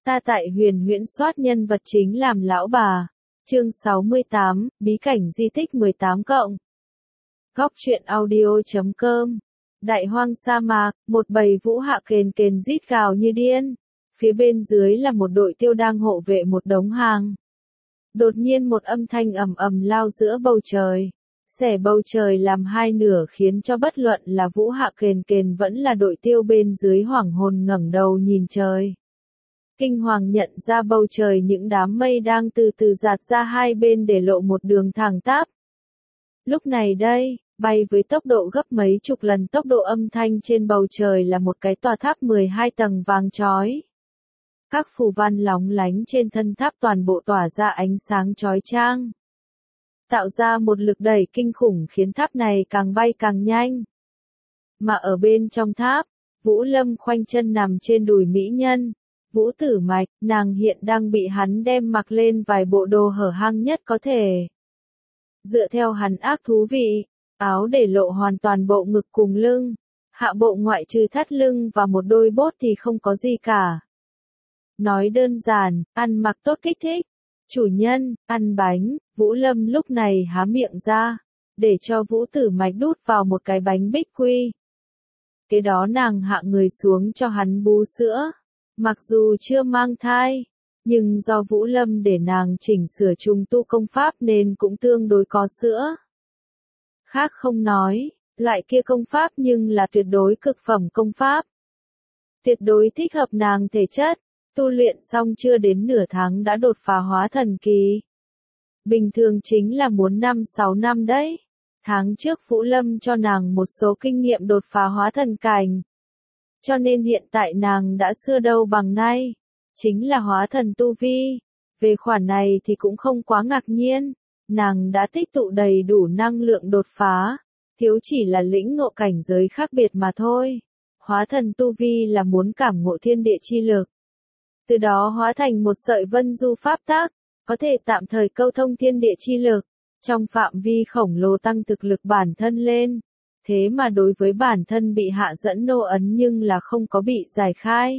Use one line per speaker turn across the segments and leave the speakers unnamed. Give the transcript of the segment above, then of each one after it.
Ta tại Huyền Huyễn soát nhân vật chính làm lão bà. Chương 68, bí cảnh di tích 18 cộng. Góc truyện audio.com. Đại hoang sa mạc, một bầy vũ hạ kền kền rít gào như điên. Phía bên dưới là một đội tiêu đang hộ vệ một đống hàng. Đột nhiên một âm thanh ầm ầm lao giữa bầu trời. Xẻ bầu trời làm hai nửa khiến cho bất luận là vũ hạ kền kền vẫn là đội tiêu bên dưới hoảng hồn ngẩng đầu nhìn trời. Kinh hoàng nhận ra bầu trời những đám mây đang từ từ dạt ra hai bên để lộ một đường thẳng tắp. Lúc này đây, bay với tốc độ gấp mấy chục lần tốc độ âm thanh trên bầu trời là một cái tòa tháp 12 tầng vàng chói. Các phù văn lóng lánh trên thân tháp toàn bộ tỏa ra ánh sáng chói chang, tạo ra một lực đẩy kinh khủng khiến tháp này càng bay càng nhanh. Mà ở bên trong tháp, Vũ Lâm khoanh chân nằm trên đùi mỹ nhân. Vũ Tử Mạch, nàng hiện đang bị hắn đem mặc lên vài bộ đồ hở hang nhất có thể. Dựa theo hắn ác thú vị, áo để lộ hoàn toàn bộ ngực cùng lưng, hạ bộ ngoại trừ thắt lưng và một đôi bốt thì không có gì cả. Nói đơn giản, ăn mặc tốt kích thích. Chủ nhân, ăn bánh. Vũ Lâm lúc này há miệng ra, để cho Vũ Tử Mạch đút vào một cái bánh bích quy. Cái đó nàng hạ người xuống cho hắn bú sữa. Mặc dù chưa mang thai, nhưng do Vũ Lâm để nàng chỉnh sửa trùng tu công pháp nên cũng tương đối có sữa. Khác không nói, loại kia công pháp nhưng là tuyệt đối cực phẩm công pháp. Tuyệt đối thích hợp nàng thể chất, tu luyện xong chưa đến nửa tháng đã đột phá hóa thần kỳ. Bình thường chính là muốn 5-6 năm đấy. Tháng trước Vũ Lâm cho nàng một số kinh nghiệm đột phá hóa thần cảnh. Cho nên hiện tại nàng đã xưa đâu bằng nay, chính là hóa thần tu vi. Về khoản này thì cũng không quá ngạc nhiên, nàng đã tích tụ đầy đủ năng lượng đột phá, thiếu chỉ là lĩnh ngộ cảnh giới khác biệt mà thôi. Hóa thần tu vi là muốn cảm ngộ thiên địa chi lực, từ đó hóa thành một sợi vân du pháp tác, có thể tạm thời câu thông thiên địa chi lực, trong phạm vi khổng lồ tăng thực lực bản thân lên. Thế mà đối với bản thân bị hạ dẫn nô ấn nhưng là không có bị giải khai.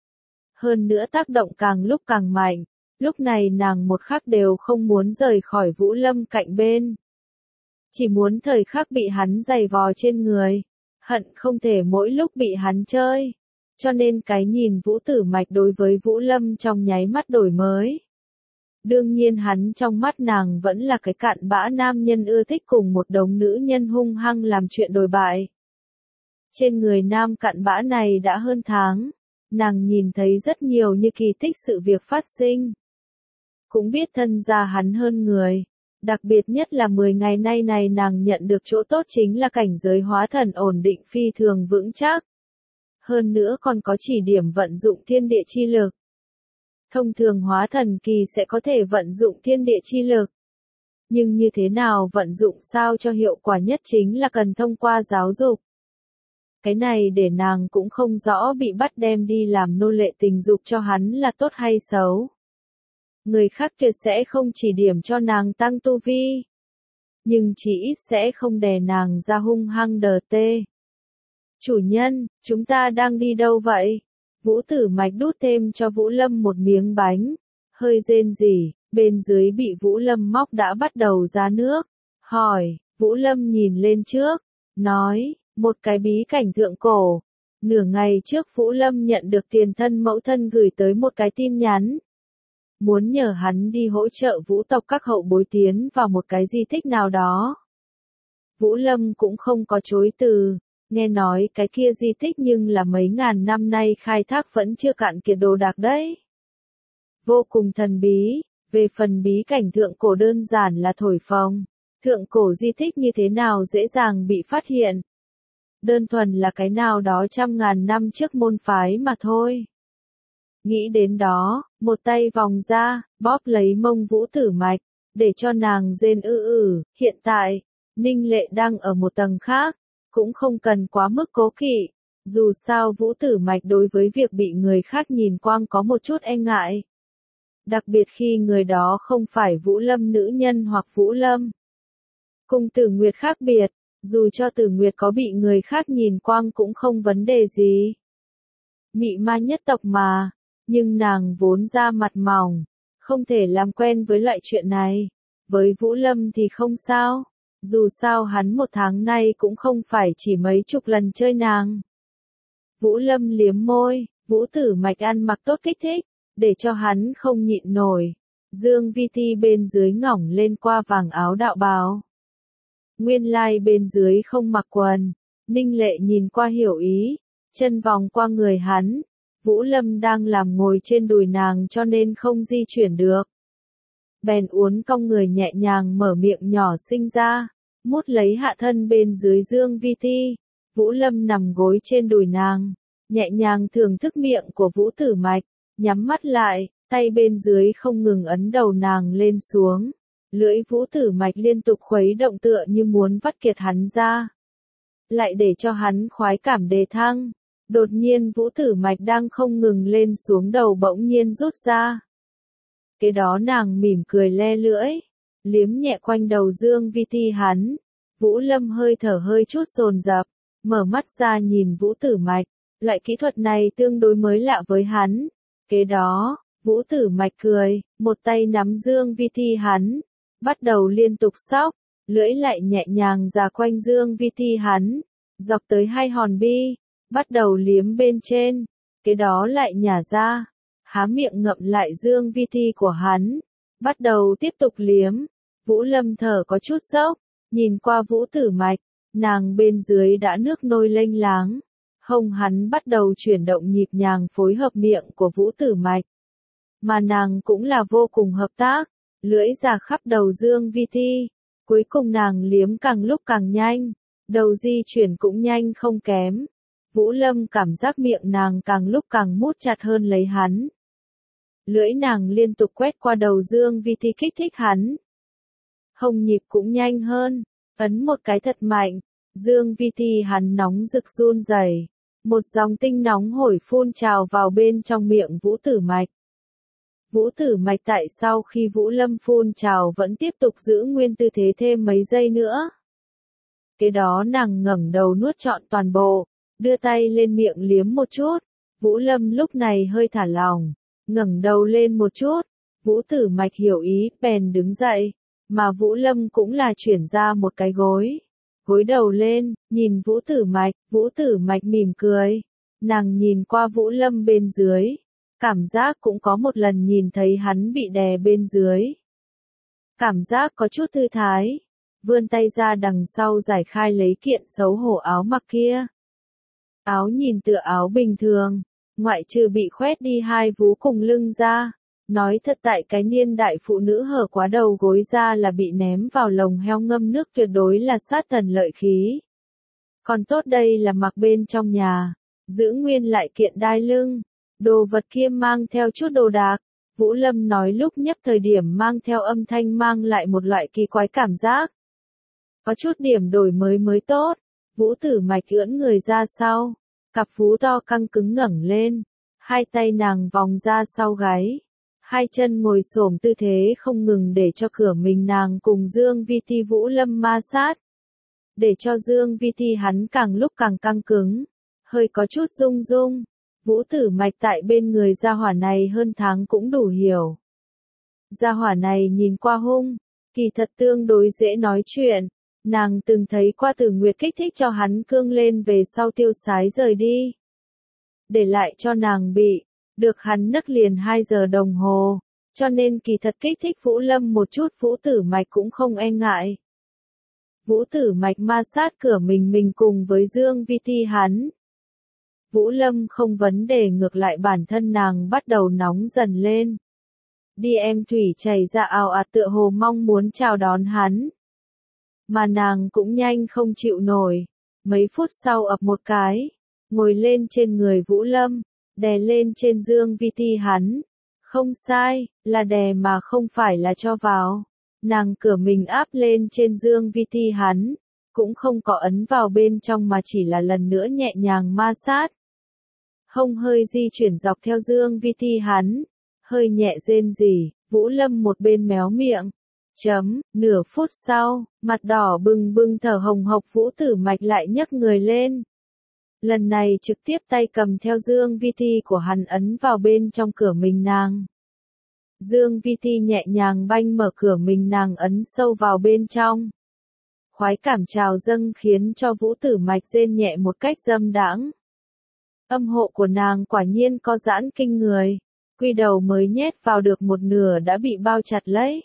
Hơn nữa tác động càng lúc càng mạnh, lúc này nàng một khắc đều không muốn rời khỏi Vũ Lâm cạnh bên. Chỉ muốn thời khắc bị hắn giày vò trên người, hận không thể mỗi lúc bị hắn chơi. Cho nên cái nhìn Vũ Tử Mạch đối với Vũ Lâm trong nháy mắt đổi mới. Đương nhiên hắn trong mắt nàng vẫn là cái cặn bã nam nhân ưa thích cùng một đống nữ nhân hung hăng làm chuyện đồi bại. Trên người nam cặn bã này đã hơn tháng, nàng nhìn thấy rất nhiều như kỳ tích sự việc phát sinh. Cũng biết thân gia hắn hơn người, đặc biệt nhất là 10 ngày nay này nàng nhận được chỗ tốt chính là cảnh giới hóa thần ổn định phi thường vững chắc. Hơn nữa còn có chỉ điểm vận dụng thiên địa chi lực. Thông thường hóa thần kỳ sẽ có thể vận dụng thiên địa chi lực. Nhưng như thế nào vận dụng sao cho hiệu quả nhất chính là cần thông qua giáo dục. Cái này để nàng cũng không rõ bị bắt đem đi làm nô lệ tình dục cho hắn là tốt hay xấu. Người khác tuyệt sẽ không chỉ điểm cho nàng tăng tu vi, nhưng chỉ ít sẽ không đè nàng ra hung hăng đờ tê. Chủ nhân, chúng ta đang đi đâu vậy? Vũ Tử Mạch đút thêm cho Vũ Lâm một miếng bánh, hơi rên rỉ, bên dưới bị Vũ Lâm móc đã bắt đầu ra nước. Hỏi, Vũ Lâm nhìn lên trước, nói, một cái bí cảnh thượng cổ. Nửa ngày trước Vũ Lâm nhận được tiền thân mẫu thân gửi tới một cái tin nhắn. Muốn nhờ hắn đi hỗ trợ Vũ tộc các hậu bối tiến vào một cái di tích nào đó. Vũ Lâm cũng không có chối từ. Nghe nói cái kia di tích nhưng là mấy ngàn năm nay khai thác vẫn chưa cạn kiệt đồ đạc đấy. Vô cùng thần bí, về phần bí cảnh thượng cổ đơn giản là thổi phồng. Thượng cổ di tích như thế nào dễ dàng bị phát hiện. Đơn thuần là cái nào đó trăm ngàn năm trước môn phái mà thôi. Nghĩ đến đó, một tay vòng ra, bóp lấy mông Vũ Tử Mạch, để cho nàng rên hiện tại, Ninh Lệ đang ở một tầng khác. Cũng không cần quá mức cố kỵ, dù sao Vũ Tử Mạch đối với việc bị người khác nhìn quang có một chút e ngại. Đặc biệt khi người đó không phải Vũ Lâm nữ nhân hoặc Vũ Lâm. Cùng Tử Nguyệt khác biệt, dù cho Tử Nguyệt có bị người khác nhìn quang cũng không vấn đề gì. Mị ma nhất tộc mà, Nhưng nàng vốn da mặt mỏng, không thể làm quen với loại chuyện này. Với Vũ Lâm thì không sao, dù sao hắn một tháng nay cũng không phải chỉ mấy chục lần chơi nàng. Vũ Lâm liếm môi, Vũ Tử Mạch ăn mặc tốt kích thích, để cho hắn không nhịn nổi. Dương Vi Ti bên dưới ngỏng lên qua vàng áo đạo bào. Nguyên lai bên dưới không mặc quần, Ninh Lệ nhìn qua hiểu ý, chân vòng qua người hắn. Vũ Lâm đang làm ngồi trên đùi nàng cho nên không di chuyển được. Bèn uốn cong người nhẹ nhàng mở miệng nhỏ xinh ra, mút lấy hạ thân bên dưới Dương Vi Ti. Vũ Lâm nằm gối trên đùi nàng, nhẹ nhàng thưởng thức miệng của Vũ Tử Mạch, nhắm mắt lại, tay bên dưới không ngừng ấn đầu nàng lên xuống. Lưỡi Vũ Tử Mạch liên tục khuấy động tựa như muốn vắt kiệt hắn ra. Lại để cho hắn khoái cảm đề thăng. Đột nhiên Vũ Tử Mạch đang không ngừng lên xuống đầu bỗng nhiên rút ra. Cái đó nàng mỉm cười le lưỡi, liếm nhẹ quanh đầu Dương Vi Ti hắn. Vũ Lâm hơi thở hơi chút dồn dập, mở mắt ra nhìn Vũ Tử Mạch. Loại kỹ thuật này tương đối mới lạ với hắn. Kế đó, Vũ Tử Mạch cười, một tay nắm Dương Vi Ti hắn, bắt đầu liên tục xóc, lưỡi lại nhẹ nhàng ra quanh Dương Vi Ti hắn, dọc tới hai hòn bi, bắt đầu liếm bên trên, kế đó lại nhả ra, há miệng ngậm lại Dương Vi Ti của hắn, bắt đầu tiếp tục liếm. Vũ Lâm thở có chút sốc, nhìn qua Vũ Tử Mạch, nàng bên dưới đã nước nôi lênh láng, hông hắn bắt đầu chuyển động nhịp nhàng phối hợp miệng của Vũ Tử Mạch. Mà nàng cũng là vô cùng hợp tác, lưỡi ra khắp đầu Dương Vi Ti, cuối cùng nàng liếm càng lúc càng nhanh, đầu di chuyển cũng nhanh không kém. Vũ Lâm cảm giác miệng nàng càng lúc càng mút chặt hơn lấy hắn. Lưỡi nàng liên tục quét qua đầu Dương Vi Ti kích thích hắn. Hông nhịp cũng nhanh hơn, ấn một cái thật mạnh, Dương Vi Ti hắn nóng rực run rẩy, một dòng tinh nóng hổi phun trào vào bên trong miệng Vũ Tử Mạch. Vũ Tử Mạch tại sau khi Vũ Lâm phun trào vẫn tiếp tục giữ nguyên tư thế thêm mấy giây nữa. Kế đó nàng ngẩng đầu nuốt trọn toàn bộ, đưa tay lên miệng liếm một chút. Vũ Lâm lúc này hơi thả lỏng, ngẩng đầu lên một chút. Vũ Tử Mạch hiểu ý, bèn đứng dậy, mà Vũ Lâm cũng là chuyển ra một cái gối. Gối đầu lên, nhìn Vũ Tử Mạch mỉm cười. Nàng nhìn qua Vũ Lâm bên dưới. Cảm giác cũng có một lần nhìn thấy hắn bị đè bên dưới. Cảm giác có chút thư thái. Vươn tay ra đằng sau giải khai lấy kiện xấu hổ áo mặc kia. Áo nhìn tựa áo bình thường, ngoại trừ bị khoét đi hai vú cùng lưng ra. Nói thật tại cái niên đại phụ nữ hở quá đầu gối ra là bị ném vào lồng heo ngâm nước tuyệt đối là sát thần lợi khí. Còn tốt đây là mặc bên trong nhà, giữ nguyên lại kiện đai lưng. Đồ vật kia mang theo chút đồ đạc, Vũ Lâm nói lúc nhấp thời điểm mang theo âm thanh mang lại một loại kỳ quái cảm giác. Có chút điểm đổi mới tốt, Vũ Tử Mạch ưỡn người ra sau, cặp vú to căng cứng ngẩng lên, hai tay nàng vòng ra sau gáy, hai chân ngồi xổm tư thế không ngừng để cho cửa mình nàng cùng Dương Vi Ti Vũ Lâm ma sát. Để cho Dương Vi Ti hắn càng lúc càng căng cứng, hơi có chút rung rung. Vũ Tử Mạch tại bên người gia hỏa này hơn tháng cũng đủ hiểu. Gia hỏa này nhìn qua hung, kỳ thật tương đối dễ nói chuyện. Nàng từng thấy qua Tử Nguyệt kích thích cho hắn cương lên về sau tiêu sái rời đi. Để lại cho nàng bị, được hắn nấc liền 2 giờ đồng hồ. Cho nên kỳ thật kích thích Vũ Lâm một chút Vũ Tử Mạch cũng không e ngại. Vũ Tử Mạch ma sát cửa mình cùng với Dương Vi Ti hắn. Vũ Lâm không vấn đề ngược lại bản thân nàng bắt đầu nóng dần lên. Đi em thủy chảy ra ào ạt tựa hồ mong muốn chào đón hắn. Mà nàng cũng nhanh không chịu nổi. Mấy phút sau ập một cái, ngồi lên trên người Vũ Lâm, đè lên trên Dương Vi Ti hắn. Không sai, là đè mà không phải là cho vào. Nàng cửa mình áp lên trên Dương Vi Ti hắn, cũng không có ấn vào bên trong mà chỉ là lần nữa nhẹ nhàng ma sát. Hông hơi di chuyển dọc theo Dương Vi Ti hắn, hơi nhẹ rên rỉ, Vũ Lâm một bên méo miệng. Nửa phút sau, mặt đỏ bừng bừng thở hồng hộc Vũ Tử Mạch lại nhấc người lên. Lần này trực tiếp tay cầm theo Dương Vi Ti của hắn ấn vào bên trong cửa mình nàng. Dương Vi Ti nhẹ nhàng banh mở cửa mình nàng ấn sâu vào bên trong. Khoái cảm trào dâng khiến cho Vũ Tử Mạch rên nhẹ một cách dâm đãng. Âm hộ của nàng quả nhiên có giãn kinh người, quy đầu mới nhét vào được một nửa đã bị bao chặt lấy.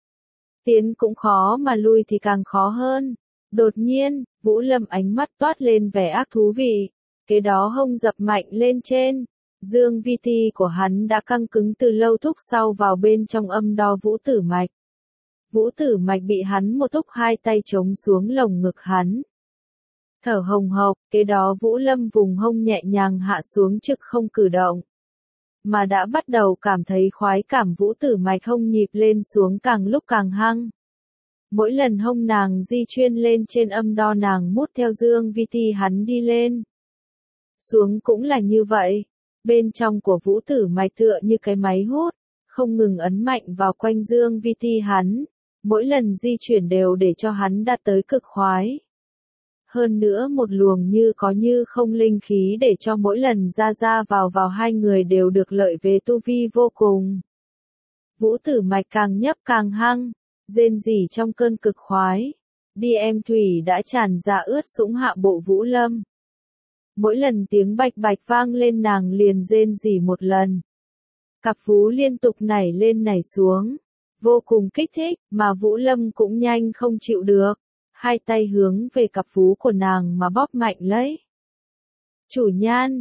Tiến cũng khó mà lui thì càng khó hơn. Đột nhiên, Vũ Lâm ánh mắt toát lên vẻ ác thú vị, kế đó hông dập mạnh lên trên. Dương Vi Ti của hắn đã căng cứng từ lâu thúc sau vào bên trong âm đo Vũ Tử Mạch. Vũ Tử Mạch bị hắn một thúc hai tay chống xuống lồng ngực hắn. Thở hồng hộc, kế đó Vũ Lâm vùng hông nhẹ nhàng hạ xuống trực không cử động. Mà đã bắt đầu cảm thấy khoái cảm Vũ Tử Mạch hông nhịp lên xuống càng lúc càng hăng. Mỗi lần hông nàng di chuyên lên trên âm đo nàng mút theo Dương Vi Ti hắn đi lên. Xuống cũng là như vậy. Bên trong của Vũ Tử Mạch tựa như cái máy hút, không ngừng ấn mạnh vào quanh Dương Vi Ti hắn. Mỗi lần di chuyển đều để cho hắn đạt tới cực khoái. Hơn nữa một luồng như có như không linh khí để cho mỗi lần ra vào hai người đều được lợi về tu vi vô cùng. Vũ Tử Mạch càng nhấp càng hăng, rên rỉ trong cơn cực khoái. Đi em thủy đã tràn ra ướt sũng hạ bộ Vũ Lâm. Mỗi lần tiếng bạch bạch vang lên nàng liền rên rỉ một lần. Cặp vú liên tục nảy lên nảy xuống. Vô cùng kích thích, mà Vũ Lâm cũng nhanh không chịu được. Hai tay hướng về cặp vú của nàng mà bóp mạnh lấy. Chủ nhan,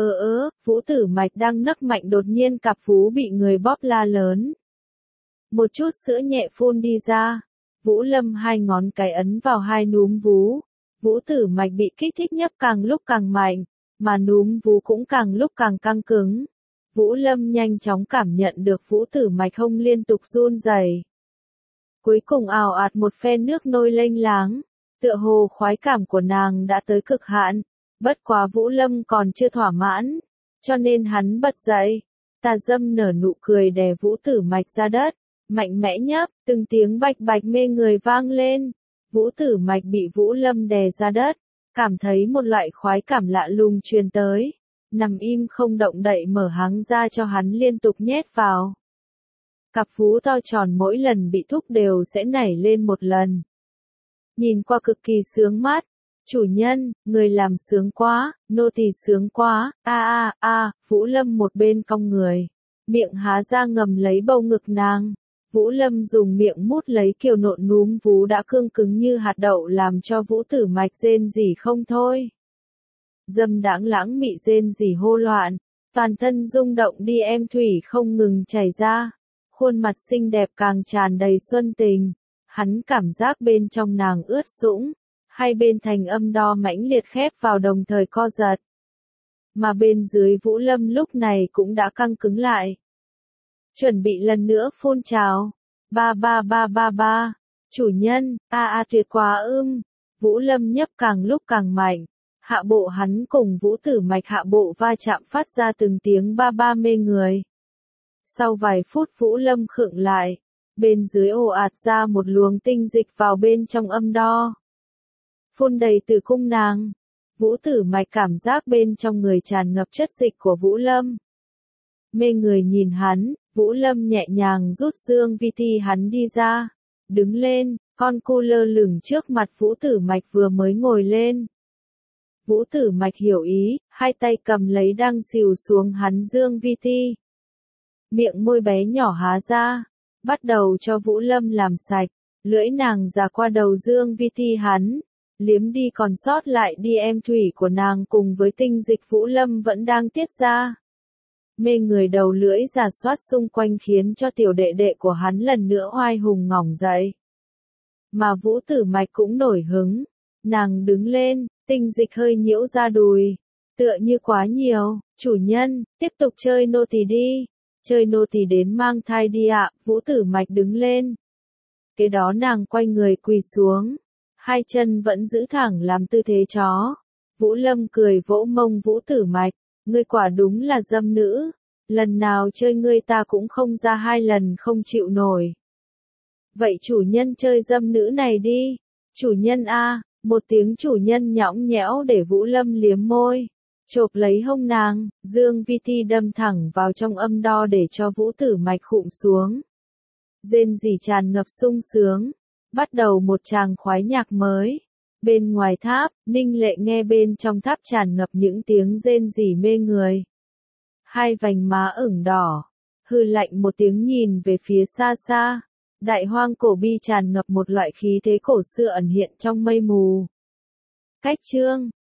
Vũ Tử Mạch đang nấc mạnh đột nhiên cặp vú bị người bóp la lớn. Một chút sữa nhẹ phun đi ra. Vũ Lâm hai ngón cái ấn vào hai núm vú. Vũ Tử Mạch bị kích thích nhấp càng lúc càng mạnh, mà núm vú cũng càng lúc càng căng cứng. Vũ Lâm nhanh chóng cảm nhận được Vũ Tử Mạch hông liên tục run rẩy. Cuối cùng ào ạt một phen nước nôi lênh láng, tựa hồ khoái cảm của nàng đã tới cực hạn, bất quá Vũ Lâm còn chưa thỏa mãn, cho nên hắn bật dậy, tà dâm nở nụ cười đè Vũ Tử Mạch ra đất, mạnh mẽ nhấp, từng tiếng bạch bạch mê người vang lên, Vũ Tử Mạch bị Vũ Lâm đè ra đất, cảm thấy một loại khoái cảm lạ lùng truyền tới. Nằm im không động đậy mở háng ra cho hắn liên tục nhét vào. Cặp vú to tròn mỗi lần bị thúc đều sẽ nảy lên một lần. Nhìn qua cực kỳ sướng mát. Chủ nhân, người làm sướng quá, nô tỳ sướng quá, Vũ Lâm một bên cong người. Miệng há ra ngầm lấy bầu ngực nàng. Vũ Lâm dùng miệng mút lấy kiều nộn núm vú đã cương cứng như hạt đậu làm cho Vũ Tử Mạch rên rỉ không thôi. Dâm đãng lãng mị rên rỉ hô loạn, toàn thân rung động đi em thủy không ngừng chảy ra, khuôn mặt xinh đẹp càng tràn đầy xuân tình, hắn cảm giác bên trong nàng ướt sũng, hai bên thành âm đo mãnh liệt khép vào đồng thời co giật. Mà bên dưới Vũ Lâm lúc này cũng đã căng cứng lại. Chuẩn bị lần nữa phun trào. Ba. Chủ nhân, tuyệt quá Vũ Lâm nhấp càng lúc càng mạnh. Hạ bộ hắn cùng Vũ Tử Mạch hạ bộ va chạm phát ra từng tiếng ba mê người. Sau vài phút Vũ Lâm khựng lại, bên dưới ồ ạt ra một luồng tinh dịch vào bên trong âm đo. Phun đầy tử cung nàng. Vũ Tử Mạch cảm giác bên trong người tràn ngập chất dịch của Vũ Lâm. Mê người nhìn hắn, Vũ Lâm nhẹ nhàng rút Dương Vi Ti hắn đi ra. Đứng lên, con cu lơ lửng trước mặt Vũ Tử Mạch vừa mới ngồi lên. Vũ Tử Mạch hiểu ý, hai tay cầm lấy đang xìu xuống hắn Dương Vi Ti. Miệng môi bé nhỏ há ra, bắt đầu cho Vũ Lâm làm sạch, lưỡi nàng già qua đầu Dương Vi Ti hắn, liếm đi còn sót lại đi em thủy của nàng cùng với tinh dịch Vũ Lâm vẫn đang tiết ra. Mê người đầu lưỡi giả soát xung quanh khiến cho tiểu đệ đệ của hắn lần nữa oai hùng ngỏng dậy. Mà Vũ Tử Mạch cũng nổi hứng, nàng đứng lên, tinh dịch hơi nhiễu ra đùi, tựa như quá nhiều, chủ nhân, tiếp tục chơi nô tỳ đi, chơi nô tỳ đến mang thai đi ạ. Vũ Tử Mạch đứng lên. Kế đó nàng quay người quỳ xuống, hai chân vẫn giữ thẳng làm tư thế chó. Vũ Lâm cười vỗ mông Vũ Tử Mạch, ngươi quả đúng là dâm nữ, lần nào chơi ngươi ta cũng không ra hai lần không chịu nổi. Vậy chủ nhân chơi dâm nữ này đi, chủ nhân Một tiếng chủ nhân nhõng nhẽo để Vũ Lâm liếm môi. Chộp lấy hông nàng, Dương Vi Ti đâm thẳng vào trong âm đo để cho Vũ Tử Mạch khụm xuống. Rên rỉ tràn ngập sung sướng. Bắt đầu một tràng khoái nhạc mới. Bên ngoài tháp, Ninh Lệ nghe bên trong tháp tràn ngập những tiếng rên rỉ mê người. Hai vành má ửng đỏ. Hư lạnh một tiếng nhìn về phía xa xa. Đại hoang cổ bi tràn ngập một loại khí thế cổ xưa ẩn hiện trong mây mù. Cách chương